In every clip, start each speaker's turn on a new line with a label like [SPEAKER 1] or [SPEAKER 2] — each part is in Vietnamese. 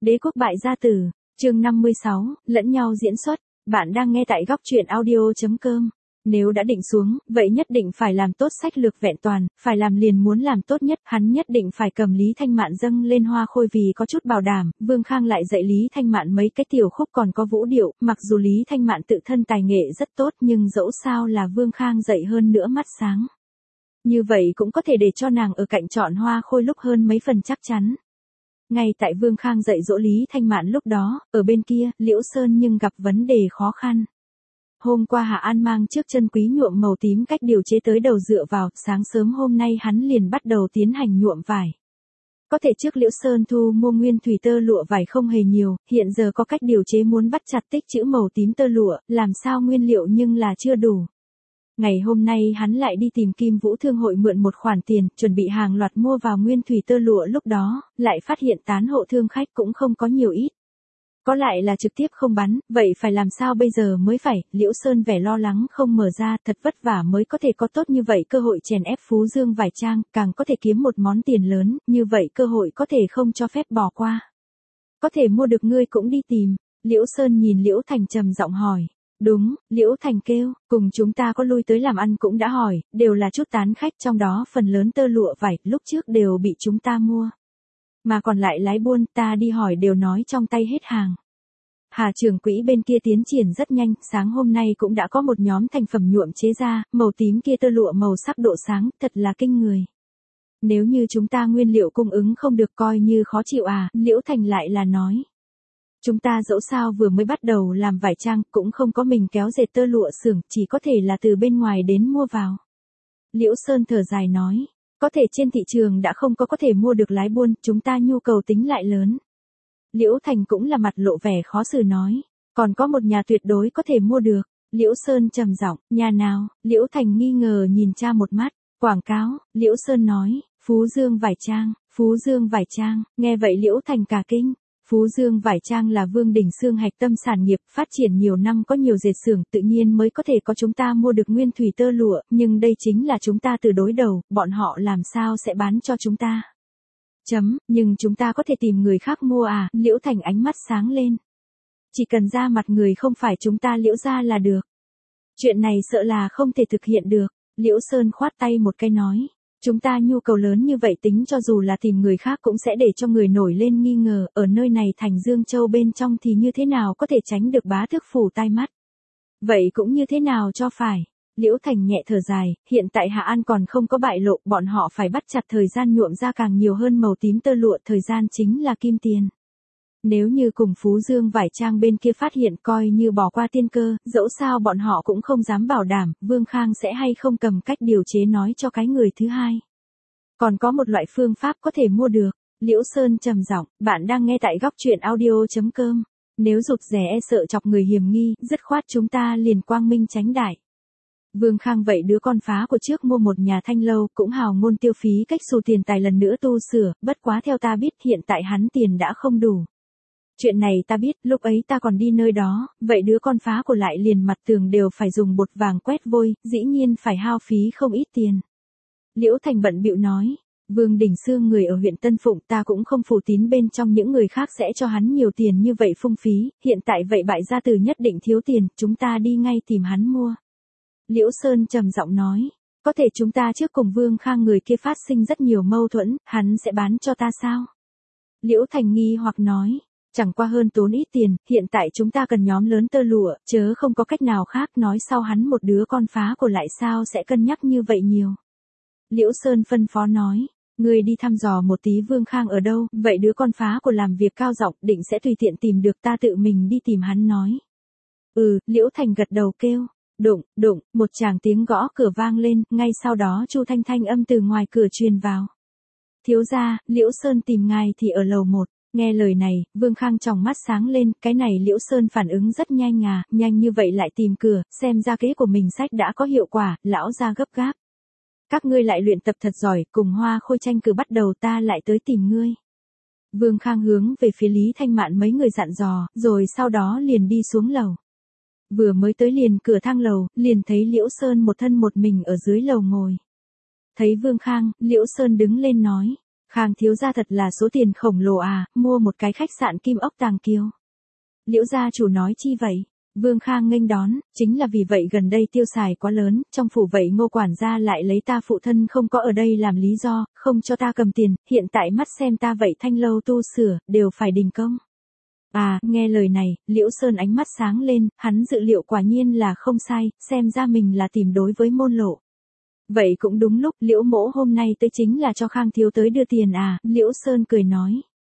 [SPEAKER 1] Đế quốc bại gia tử, chương 56, lẫn nhau diễn xuất, bạn đang nghe tại góc truyện audio.com. Nếu đã định xuống, vậy nhất định phải làm tốt sách lược vẹn toàn, phải làm liền muốn làm tốt nhất, hắn nhất định phải cầm Lý Thanh Mạn dâng lên hoa khôi vì có chút bảo đảm, Vương Khang lại dạy Lý Thanh Mạn mấy cái tiểu khúc còn có vũ điệu, mặc dù Lý Thanh Mạn tự thân tài nghệ rất tốt nhưng dẫu sao là Vương Khang dạy hơn nữa mắt sáng. Như vậy cũng có thể để cho nàng ở cạnh chọn hoa khôi lúc hơn mấy phần chắc chắn. Ngay tại Vương Khang dạy dỗ Lý Thanh Mạn lúc đó, ở bên kia, Liễu Sơn nhưng gặp vấn đề khó khăn. Hôm qua Hạ An mang trước chân quý nhuộm màu tím cách điều chế tới đầu dựa vào, sáng sớm hôm nay hắn liền bắt đầu tiến hành nhuộm vải. Có thể trước Liễu Sơn thu mua nguyên thủy tơ lụa vải không hề nhiều, hiện giờ có cách điều chế muốn bắt chặt tích chữ màu tím tơ lụa, làm sao nguyên liệu nhưng là chưa đủ. Ngày hôm nay hắn lại đi tìm Kim Vũ Thương hội mượn một khoản tiền, chuẩn bị hàng loạt mua vào nguyên thủy tơ lụa lúc đó, lại phát hiện tán hộ thương khách cũng không có nhiều ít. Có lại là trực tiếp không bán, vậy phải làm sao bây giờ mới phải, Liễu Sơn vẻ lo lắng không mở ra, thật vất vả mới có thể có tốt như vậy cơ hội chèn ép Phú Dương vải trang, càng có thể kiếm một món tiền lớn, như vậy cơ hội có thể không cho phép bỏ qua. Có thể mua được ngươi cũng đi tìm, Liễu Sơn nhìn Liễu Thành trầm giọng hỏi. Đúng, Liễu Thành kêu, cùng chúng ta có lui tới làm ăn cũng đã hỏi, đều là chút tán khách trong đó phần lớn tơ lụa vải, lúc trước đều bị chúng ta mua. Mà còn lại lái buôn ta đi hỏi đều nói trong tay hết hàng. Hà trưởng quỹ bên kia tiến triển rất nhanh, sáng hôm nay cũng đã có một nhóm thành phẩm nhuộm chế ra, màu tím kia tơ lụa màu sắc độ sáng, thật là kinh người. Nếu như chúng ta nguyên liệu cung ứng không được coi như khó chịu à, Liễu Thành lại là nói. Chúng ta dẫu sao vừa mới bắt đầu làm vải trang, cũng không có mình kéo dệt tơ lụa xưởng, chỉ có thể là từ bên ngoài đến mua vào. Liễu Sơn thở dài nói, có thể trên thị trường đã không có thể mua được lái buôn, chúng ta nhu cầu tính lại lớn. Liễu Thành cũng là mặt lộ vẻ khó xử nói, còn có một nhà tuyệt đối có thể mua được. Liễu Sơn trầm giọng, nhà nào? Liễu Thành nghi ngờ nhìn cha một mắt, quảng cáo, Liễu Sơn nói, Phú Dương vải trang, Phú Dương vải trang, nghe vậy Liễu Thành cả kinh. Phú Dương vải trang là Vương Đình Xương hạch tâm sản nghiệp, phát triển nhiều năm có nhiều dệt xưởng, tự nhiên mới có thể có chúng ta mua được nguyên thủy tơ lụa, nhưng đây chính là chúng ta từ đối đầu, bọn họ làm sao sẽ bán cho chúng ta. Nhưng chúng ta có thể tìm người khác mua à, Liễu Thành ánh mắt sáng lên. Chỉ cần ra mặt người không phải chúng ta Liễu ra là được. Chuyện này sợ là không thể thực hiện được, Liễu Sơn khoát tay một cái nói. Chúng ta nhu cầu lớn như vậy tính cho dù là tìm người khác cũng sẽ để cho người nổi lên nghi ngờ, ở nơi này thành Dương Châu bên trong thì như thế nào có thể tránh được bá tước phủ tai mắt. Vậy cũng như thế nào cho phải. Liễu Thành nhẹ thở dài, hiện tại Hạ An còn không có bại lộ, bọn họ phải bắt chặt thời gian nhuộm ra càng nhiều hơn màu tím tơ lụa, thời gian chính là kim tiền. Nếu như cùng Phú Dương vải trang bên kia phát hiện coi như bỏ qua tiên cơ, dẫu sao bọn họ cũng không dám bảo đảm, Vương Khang sẽ hay không cầm cách điều chế nói cho cái người thứ hai. Còn có một loại phương pháp có thể mua được, Liễu Sơn trầm giọng, bạn đang nghe tại góc truyện audio.com. Nếu rụt rè e sợ chọc người hiểm nghi, dứt khoát chúng ta liền quang minh tránh đại. Vương Khang vậy đứa con phá của trước mua một nhà thanh lâu, cũng hào ngôn tiêu phí cách xù tiền tài lần nữa tu sửa, bất quá theo ta biết hiện tại hắn tiền đã không đủ. Chuyện này ta biết, lúc ấy ta còn đi nơi đó, vậy đứa con phá của lại liền mặt tường đều phải dùng bột vàng quét vôi, dĩ nhiên phải hao phí không ít tiền. Liễu Thành bận bịu nói, Vương Đình Xương người ở huyện Tân Phụng ta cũng không phủ tín bên trong những người khác sẽ cho hắn nhiều tiền như vậy phung phí, hiện tại vậy bại gia tử nhất định thiếu tiền, chúng ta đi ngay tìm hắn mua. Liễu Sơn trầm giọng nói, có thể chúng ta trước cùng Vương Khang người kia phát sinh rất nhiều mâu thuẫn, hắn sẽ bán cho ta sao? Liễu Thành nghi hoặc nói. Chẳng qua hơn tốn ít tiền, hiện tại chúng ta cần nhóm lớn tơ lụa, chớ không có cách nào khác nói sau hắn một đứa con phá của lại sao sẽ cân nhắc như vậy nhiều. Liễu Sơn phân phó nói, người đi thăm dò một tí Vương Khang ở đâu, vậy đứa con phá của làm việc cao giọng định sẽ tùy tiện tìm được ta tự mình đi tìm hắn nói. Liễu Thành gật đầu kêu, đụng, một tràng tiếng gõ cửa vang lên, ngay sau đó Chu Thanh Thanh âm từ ngoài cửa truyền vào. Thiếu gia, Liễu Sơn tìm ngài thì ở lầu 1. Nghe lời này, Vương Khang tròng mắt sáng lên, cái này Liễu Sơn phản ứng rất nhanh à, nhanh như vậy lại tìm cửa, xem ra kế của mình sách đã có hiệu quả, lão ra gấp gáp. Các ngươi lại luyện tập thật giỏi, cùng Hoa Khôi tranh cử bắt đầu ta lại tới tìm ngươi. Vương Khang hướng về phía Lý Thanh Mạn mấy người dặn dò, rồi sau đó liền đi xuống lầu. Vừa mới tới liền cửa thang lầu, liền thấy Liễu Sơn một thân một mình ở dưới lầu ngồi. Thấy Vương Khang, Liễu Sơn đứng lên nói. Khang thiếu gia thật là số tiền khổng lồ à, mua một cái khách sạn Kim Ốc Tàng Kiều. Liễu gia chủ nói chi vậy? Vương Khang nghênh đón, chính là vì vậy gần đây tiêu xài quá lớn, trong phủ vậy Ngô quản gia lại lấy ta phụ thân không có ở đây làm lý do, không cho ta cầm tiền, hiện tại mắt xem ta vậy thanh lâu tu sửa, đều phải đình công. À, nghe lời này, Liễu Sơn ánh mắt sáng lên, hắn dự liệu quả nhiên là không sai, xem ra mình là tìm đối với môn lộ. Vậy cũng đúng lúc, Liễu mỗ hôm nay tới chính là cho Khang thiếu tới đưa tiền à, Liễu Sơn cười nói.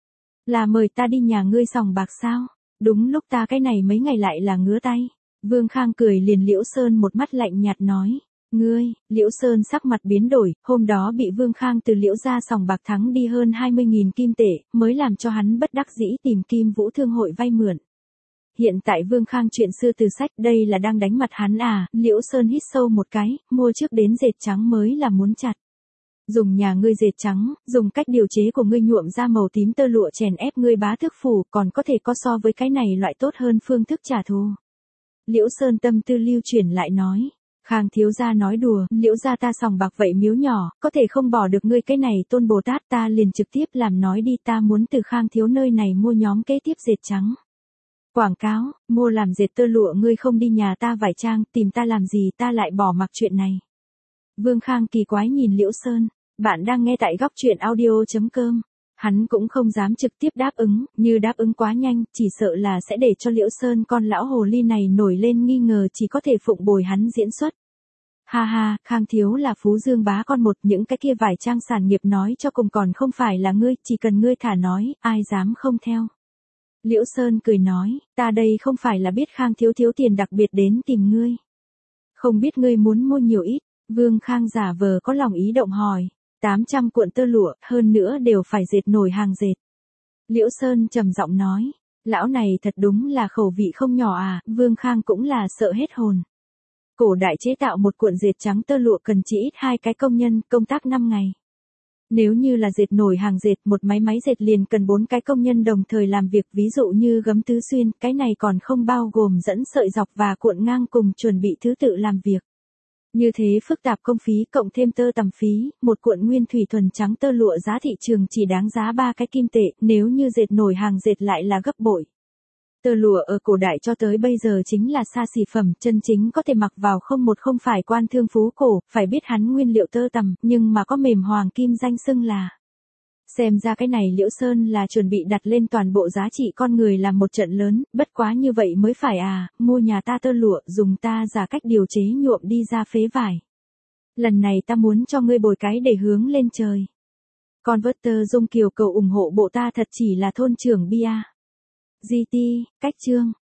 [SPEAKER 1] Là mời ta đi nhà ngươi sòng bạc sao? Đúng lúc ta cái này mấy ngày lại là ngứa tay. Vương Khang cười liền Liễu Sơn một mắt lạnh nhạt nói. Ngươi, Liễu Sơn sắc mặt biến đổi, hôm đó bị Vương Khang từ Liễu gia sòng bạc thắng đi hơn 20.000 kim tệ, mới làm cho hắn bất đắc dĩ tìm Kim Vũ Thương hội vay mượn. Hiện tại Vương Khang chuyện xưa từ sách đây là đang đánh mặt hắn à, Liễu Sơn hít sâu một cái, mua trước đến dệt trắng mới là muốn chặt. Dùng nhà ngươi dệt trắng, dùng cách điều chế của ngươi nhuộm ra màu tím tơ lụa chèn ép ngươi bá tước phủ, còn có thể có so với cái này loại tốt hơn phương thức trả thù. Liễu Sơn tâm tư lưu chuyển lại nói. Khang thiếu gia nói đùa, Liễu gia ta sòng bạc vậy miếu nhỏ, có thể không bỏ được ngươi cái này Tôn Bồ Tát, ta liền trực tiếp làm nói đi, ta muốn từ Khang thiếu nơi này mua nhóm kế tiếp dệt trắng. Quảng cáo, mua làm dệt tơ lụa ngươi không đi nhà ta vải trang, tìm ta làm gì, ta lại bỏ mặc chuyện này. Vương Khang kỳ quái nhìn Liễu Sơn, bạn đang nghe tại góc truyện audio.com. Hắn cũng không dám trực tiếp đáp ứng, như đáp ứng quá nhanh, chỉ sợ là sẽ để cho Liễu Sơn con lão hồ ly này nổi lên nghi ngờ, chỉ có thể phụng bồi hắn diễn xuất. Ha ha, Khang thiếu là Phú Dương bá con một, những cái kia vải trang sản nghiệp nói cho cùng còn không phải là ngươi, chỉ cần ngươi thả nói, ai dám không theo. Liễu Sơn cười nói, ta đây không phải là biết Khang thiếu thiếu tiền đặc biệt đến tìm ngươi. Không biết ngươi muốn mua nhiều ít. Vương Khang giả vờ có lòng ý động hỏi. 800 cuộn tơ lụa, hơn nữa đều phải dệt nổi hàng dệt. Liễu Sơn trầm giọng nói. Lão này thật đúng là khẩu vị không nhỏ à, Vương Khang cũng là sợ hết hồn. Cổ đại chế tạo một cuộn dệt trắng tơ lụa cần chỉ ít 2 cái công nhân, công tác 5 ngày. Nếu như là dệt nổi hàng dệt, một máy dệt liền cần 4 cái công nhân đồng thời làm việc, ví dụ như gấm tứ xuyên, cái này còn không bao gồm dẫn sợi dọc và cuộn ngang cùng chuẩn bị thứ tự làm việc. Như thế phức tạp công phí cộng thêm tơ tằm phí, một cuộn nguyên thủy thuần trắng tơ lụa giá thị trường chỉ đáng giá 3 cái kim tệ, nếu như dệt nổi hàng dệt lại là gấp bội. Tơ lụa ở cổ đại cho tới bây giờ chính là xa xỉ phẩm, chân chính có thể mặc vào không phải quan thương phú cổ, phải biết hắn nguyên liệu tơ tằm, nhưng mà có mềm hoàng kim danh xưng là. Xem ra cái này Liễu Sơn là chuẩn bị đặt lên toàn bộ giá trị con người làm một trận lớn, bất quá như vậy mới phải à, mua nhà ta tơ lụa, dùng ta giả cách điều chế nhuộm đi ra phế vải. Lần này ta muốn cho ngươi bồi cái để hướng lên trời. Converter Dung Kiều cầu ủng hộ bộ ta thật chỉ là thôn trưởng bia. GT, cách chương.